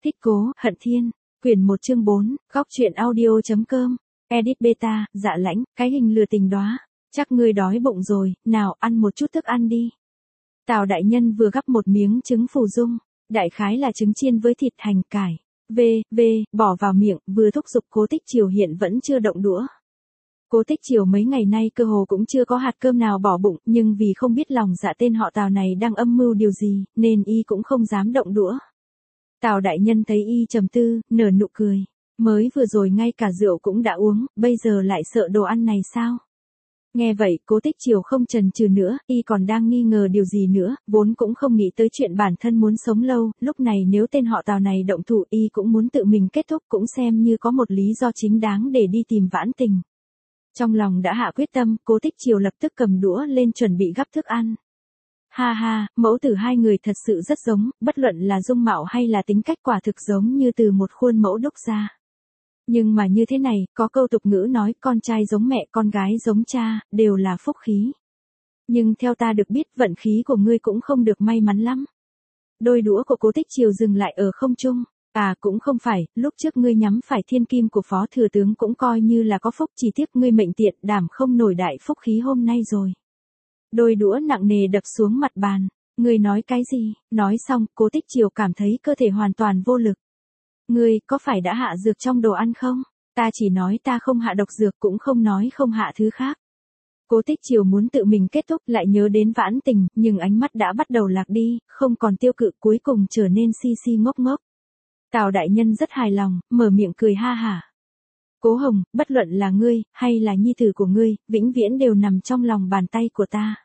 Thích Cố, Hận Thiên, quyển 1 chương 4, góc truyện audio.com, edit beta, Dạ Lãnh, cái hình lừa tình đóa, chắc ngươi đói bụng rồi, nào ăn một chút thức ăn đi. Tào đại nhân vừa gắp một miếng trứng phù dung, đại khái là trứng chiên với thịt hành cải, bỏ vào miệng, vừa thúc giục Cố Tích Triều hiện vẫn chưa động đũa. Cố Tích Triều mấy ngày nay cơ hồ cũng chưa có hạt cơm nào bỏ bụng, nhưng vì không biết lòng dạ tên họ Tào này đang âm mưu điều gì, nên y cũng không dám động đũa. Tào đại nhân thấy y trầm tư, nở nụ cười. Mới vừa rồi ngay cả rượu cũng đã uống, bây giờ lại sợ đồ ăn này sao? Nghe vậy, Cố Tích Triều không chần chừ nữa, y còn đang nghi ngờ điều gì nữa, vốn cũng không nghĩ tới chuyện bản thân muốn sống lâu, lúc này nếu tên họ Tào này động thủ y cũng muốn tự mình kết thúc, cũng xem như có một lý do chính đáng để đi tìm Vãn Tình. Trong lòng đã hạ quyết tâm, Cố Tích Triều lập tức cầm đũa lên chuẩn bị gắp thức ăn. Ha ha, mẫu tử hai người thật sự rất giống, bất luận là dung mạo hay là tính cách quả thực giống như từ một khuôn mẫu đúc ra. Nhưng mà như thế này, có câu tục ngữ nói con trai giống mẹ con gái giống cha, đều là phúc khí. Nhưng theo ta được biết vận khí của ngươi cũng không được may mắn lắm. Đôi đũa của Cố Tích Triều dừng lại ở không trung. À cũng không phải, lúc trước ngươi nhắm phải thiên kim của phó thừa tướng cũng coi như là có phúc, chỉ tiếc ngươi mệnh tiện đảm không nổi đại phúc khí hôm nay rồi. Đôi đũa nặng nề đập xuống mặt bàn. Ngươi nói cái gì? Nói xong, Cố Tích Triều cảm thấy cơ thể hoàn toàn vô lực. Ngươi, có phải đã hạ dược trong đồ ăn không? Ta chỉ nói ta không hạ độc dược, cũng không nói không hạ thứ khác. Cố Tích Triều muốn tự mình kết thúc, lại nhớ đến Vãn Tình, nhưng ánh mắt đã bắt đầu lạc đi, không còn tiêu cự, cuối cùng trở nên si ngốc ngốc. Tào đại nhân rất hài lòng, mở miệng cười ha hả. Cố Hồng, bất luận là ngươi, hay là nhi tử của ngươi, vĩnh viễn đều nằm trong lòng bàn tay của ta.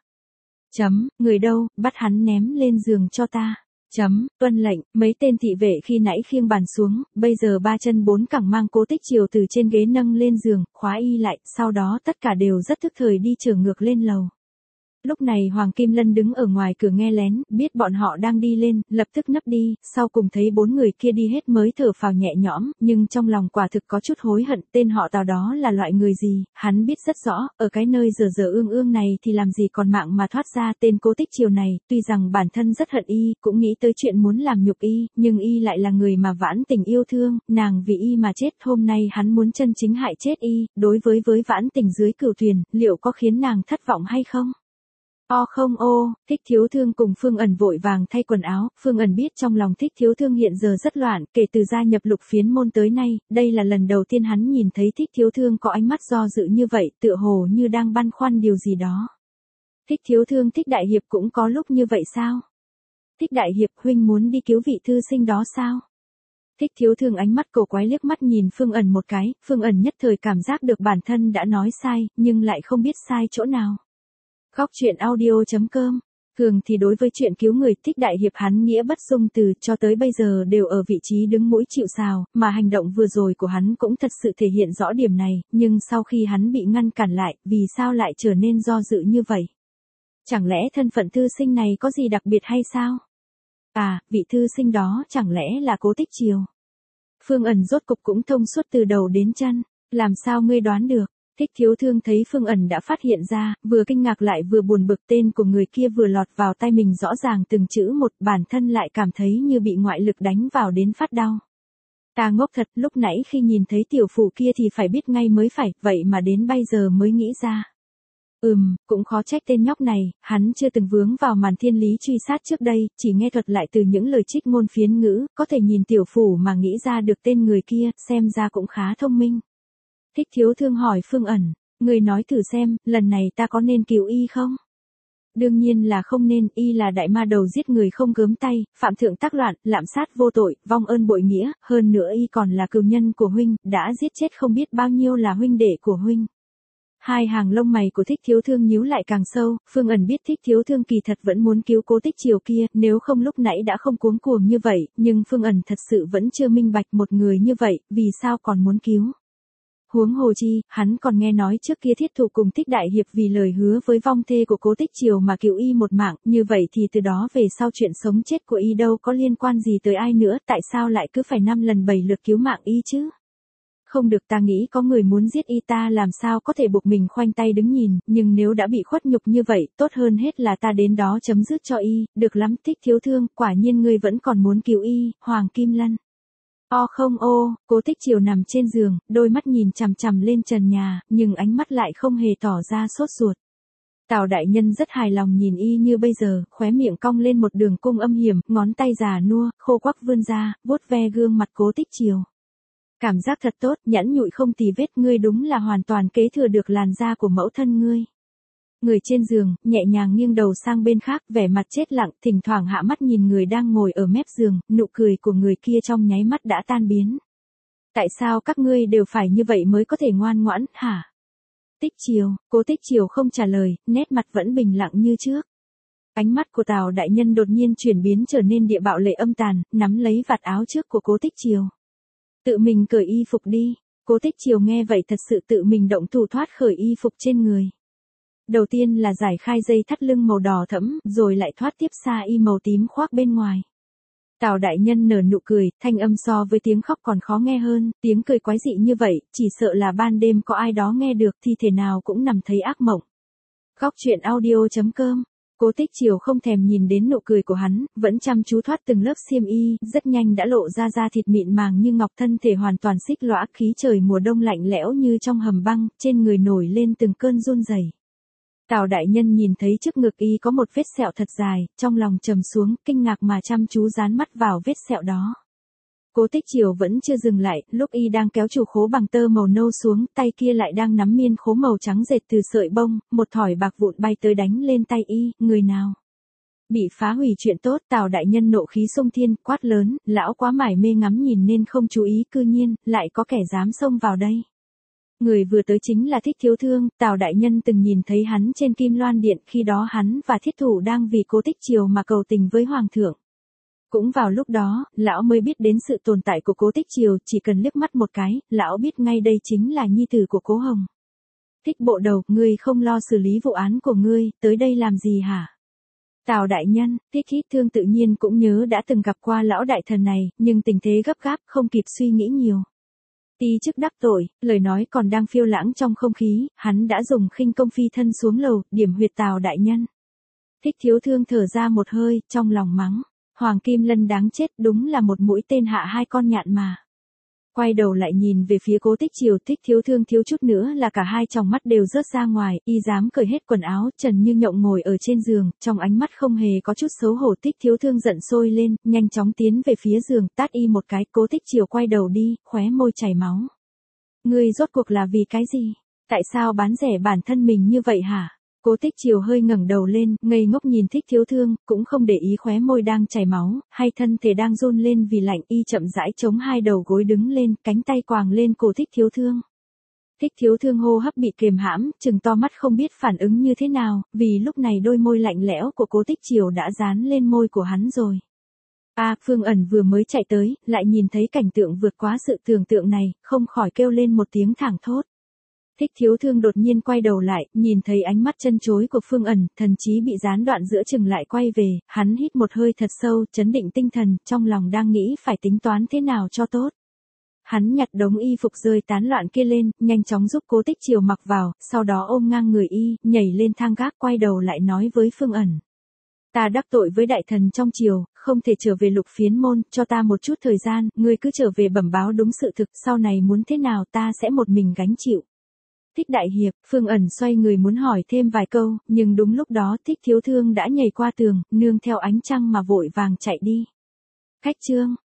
Người đâu, bắt hắn ném lên giường cho ta. Tuân lệnh, mấy tên thị vệ khi nãy khiêng bàn xuống, bây giờ ba chân bốn cẳng mang Cố Tích Triều từ trên ghế nâng lên giường, khóa y lại, sau đó tất cả đều rất thức thời đi chở ngược lên lầu. Lúc này Hoàng Kim Lân đứng ở ngoài cửa nghe lén, biết bọn họ đang đi lên, lập tức nấp đi, sau cùng thấy bốn người kia đi hết mới thở phào nhẹ nhõm, nhưng trong lòng quả thực có chút hối hận, tên họ Tào đó là loại người gì, hắn biết rất rõ, ở cái nơi dở ương này thì làm gì còn mạng mà thoát ra. Tên Cố Tích Triều này, tuy rằng bản thân rất hận y, cũng nghĩ tới chuyện muốn làm nhục y, nhưng y lại là người mà Vãn Tình yêu thương, nàng vì y mà chết, hôm nay hắn muốn chân chính hại chết y, đối với Vãn Tình dưới cửu thuyền, liệu có khiến nàng thất vọng hay không? Không Thích Thiếu Thương cùng Phương Ẩn vội vàng thay quần áo, Phương Ẩn biết trong lòng Thích Thiếu Thương hiện giờ rất loạn, kể từ gia nhập Lục Phiến môn tới nay, đây là lần đầu tiên hắn nhìn thấy Thích Thiếu Thương có ánh mắt do dự như vậy, tựa hồ như đang băn khoăn điều gì đó. Thích Thiếu Thương, Thích Đại Hiệp cũng có lúc như vậy sao? Thích Đại Hiệp, huynh muốn đi cứu vị thư sinh đó sao? Thích Thiếu Thương ánh mắt cổ quái liếc mắt nhìn Phương Ẩn một cái, Phương Ẩn nhất thời cảm giác được bản thân đã nói sai, nhưng lại không biết sai chỗ nào. Góc truyện audio.com, thường thì đối với chuyện cứu người Thích Đại Hiệp hắn nghĩa bất dung từ, cho tới bây giờ đều ở vị trí đứng mũi chịu sào, mà hành động vừa rồi của hắn cũng thật sự thể hiện rõ điểm này, nhưng sau khi hắn bị ngăn cản lại, vì sao lại trở nên do dự như vậy? Chẳng lẽ thân phận thư sinh này có gì đặc biệt hay sao? À, vị thư sinh đó chẳng lẽ là Cố Tích Triều? Phương Ẩn rốt cục cũng thông suốt từ đầu đến chân, làm sao ngươi đoán được? Thích Thiếu Thương thấy Phương Ẩn đã phát hiện ra, vừa kinh ngạc lại vừa buồn bực, tên của người kia vừa lọt vào tay mình rõ ràng từng chữ một, bản thân lại cảm thấy như bị ngoại lực đánh vào đến phát đau. Ta ngốc thật, lúc nãy khi nhìn thấy tiểu phủ kia thì phải biết ngay mới phải, vậy mà đến bây giờ mới nghĩ ra. Cũng khó trách tên nhóc này, hắn chưa từng vướng vào màn thiên lý truy sát trước đây, chỉ nghe thuật lại từ những lời trích ngôn phiến ngữ, có thể nhìn tiểu phủ mà nghĩ ra được tên người kia, xem ra cũng khá thông minh. Thích Thiếu Thương hỏi Phương Ẩn, người nói thử xem, lần này ta có nên cứu y không? Đương nhiên là không nên, y là đại ma đầu giết người không gớm tay, phạm thượng tác loạn, lạm sát vô tội, vong ơn bội nghĩa, hơn nữa y còn là cừu nhân của huynh, đã giết chết không biết bao nhiêu là huynh đệ của huynh. Hai hàng lông mày của Thích Thiếu Thương nhíu lại càng sâu, Phương Ẩn biết Thích Thiếu Thương kỳ thật vẫn muốn cứu Cố Tích Triều kia, nếu không lúc nãy đã không cuống cuồng như vậy, nhưng Phương Ẩn thật sự vẫn chưa minh bạch một người như vậy, vì sao còn muốn cứu. Huống hồ chi, hắn còn nghe nói trước kia thiết thù cùng Thích Đại Hiệp vì lời hứa với vong thê của Cố Tích Triều mà cứu y một mạng, như vậy thì từ đó về sau chuyện sống chết của y đâu có liên quan gì tới ai nữa, tại sao lại cứ phải 5 lần 7 lượt cứu mạng y chứ? Không được, ta nghĩ có người muốn giết y, ta làm sao có thể buộc mình khoanh tay đứng nhìn, nhưng nếu đã bị khuất nhục như vậy, tốt hơn hết là ta đến đó chấm dứt cho y, được lắm Thích Thiếu Thương, quả nhiên ngươi vẫn còn muốn cứu y, Hoàng Kim Lân. O không ô, Cố Tích Triều nằm trên giường, đôi mắt nhìn chằm chằm lên trần nhà, nhưng ánh mắt lại không hề tỏ ra sốt ruột. Tào đại nhân rất hài lòng nhìn y như bây giờ, khóe miệng cong lên một đường cung âm hiểm, ngón tay già nua, khô quắc vươn ra, vuốt ve gương mặt Cố Tích Triều. Cảm giác thật tốt, nhẵn nhụi không tì vết, ngươi đúng là hoàn toàn kế thừa được làn da của mẫu thân ngươi. Người trên giường, nhẹ nhàng nghiêng đầu sang bên khác, vẻ mặt chết lặng, thỉnh thoảng hạ mắt nhìn người đang ngồi ở mép giường, nụ cười của người kia trong nháy mắt đã tan biến. Tại sao các ngươi đều phải như vậy mới có thể ngoan ngoãn, hả? Tích Triều, Cố Tích Triều không trả lời, nét mặt vẫn bình lặng như trước. Ánh mắt của Tào đại nhân đột nhiên chuyển biến trở nên địa bạo lệ âm tàn, nắm lấy vạt áo trước của Cố Tích Triều. Tự mình cởi y phục đi. Cố Tích Triều nghe vậy thật sự tự mình động thủ thoát khởi y phục trên người. Đầu tiên là giải khai dây thắt lưng màu đỏ thẫm, rồi lại thoát tiếp sa y màu tím khoác bên ngoài. Tào đại nhân nở nụ cười, thanh âm so với tiếng khóc còn khó nghe hơn, tiếng cười quái dị như vậy, chỉ sợ là ban đêm có ai đó nghe được thì thể nào cũng nằm thấy ác mộng. Góc truyện audio.com. Cố Tích Triều không thèm nhìn đến nụ cười của hắn, vẫn chăm chú thoát từng lớp xiêm y, rất nhanh đã lộ ra da thịt mịn màng như ngọc, thân thể hoàn toàn xích lõa, khí trời mùa đông lạnh lẽo như trong hầm băng, trên người nổi lên từng cơn run rẩy. Tào đại nhân nhìn thấy trước ngực y có một vết sẹo thật dài, trong lòng trầm xuống, kinh ngạc mà chăm chú dán mắt vào vết sẹo đó. Cố Tích Triều vẫn chưa dừng lại, lúc y đang kéo chủ khố bằng tơ màu nâu xuống, tay kia lại đang nắm miên khố màu trắng dệt từ sợi bông, một thỏi bạc vụn bay tới đánh lên tay y, người nào? Bị phá hủy chuyện tốt, Tào đại nhân nộ khí xông thiên, quát lớn, lão quá mải mê ngắm nhìn nên không chú ý, cư nhiên, lại có kẻ dám xông vào đây. Người vừa tới chính là Thích Thiếu Thương, Tào đại nhân từng nhìn thấy hắn trên Kim Loan Điện, khi đó hắn và Thiết Thủ đang vì Cố Tích Triều mà cầu tình với Hoàng thượng. Cũng vào lúc đó, lão mới biết đến sự tồn tại của Cố Tích Triều, chỉ cần liếc mắt một cái, lão biết ngay đây chính là nhi tử của Cố Hồng. Thích bộ đầu, ngươi không lo xử lý vụ án của ngươi, tới đây làm gì hả? Tào đại nhân, Thích Thương tự nhiên cũng nhớ đã từng gặp qua lão đại thần này, nhưng tình thế gấp gáp, không kịp suy nghĩ nhiều. Ti chức đắc tội, lời nói còn đang phiêu lãng trong không khí, hắn đã dùng khinh công phi thân xuống lầu, điểm huyệt Tào đại nhân. Thích Thiếu Thương thở ra một hơi, trong lòng mắng. Hoàng Kim Lân đáng chết, đúng là một mũi tên hạ hai con nhạn mà. Quay đầu lại nhìn về phía Cố Tích Triều, Thích Thiếu Thương thiếu chút nữa là cả hai tròng mắt đều rớt ra ngoài, y dám cởi hết quần áo, trần như nhộng ngồi ở trên giường, trong ánh mắt không hề có chút xấu hổ. Thích Thiếu Thương giận sôi lên, nhanh chóng tiến về phía giường, tát y một cái. Cố Tích Triều quay đầu đi, khóe môi chảy máu. Ngươi rốt cuộc là vì cái gì? Tại sao bán rẻ bản thân mình như vậy hả? Cố Tích Triều hơi ngẩng đầu lên, ngây ngốc nhìn Thích Thiếu Thương, cũng không để ý khóe môi đang chảy máu, hay thân thể đang run lên vì lạnh, y chậm rãi chống hai đầu gối đứng lên, cánh tay quàng lên cổ Thích Thiếu Thương. Thích Thiếu Thương hô hấp bị kiềm hãm, trừng to mắt không biết phản ứng như thế nào, vì lúc này đôi môi lạnh lẽo của Cố Tích Triều đã dán lên môi của hắn rồi. Phương Ẩn vừa mới chạy tới, lại nhìn thấy cảnh tượng vượt quá sự tưởng tượng này, không khỏi kêu lên một tiếng thảng thốt. Thích Thiếu Thương đột nhiên quay đầu lại, nhìn thấy ánh mắt chân chối của Phương Ẩn, thần trí bị gián đoạn giữa chừng lại quay về, hắn hít một hơi thật sâu, trấn định tinh thần, trong lòng đang nghĩ phải tính toán thế nào cho tốt. Hắn nhặt đống y phục rơi tán loạn kia lên, nhanh chóng giúp Cố Tích Triều mặc vào, sau đó ôm ngang người y, nhảy lên thang gác, quay đầu lại nói với Phương Ẩn. Ta đắc tội với đại thần trong triều, không thể trở về Lục Phiến môn, cho ta một chút thời gian, ngươi cứ trở về bẩm báo đúng sự thực, sau này muốn thế nào ta sẽ một mình gánh chịu. Thích đại hiệp, Phương Ẩn xoay người muốn hỏi thêm vài câu, nhưng đúng lúc đó Thích Thiếu Thương đã nhảy qua tường, nương theo ánh trăng mà vội vàng chạy đi. Khách trương,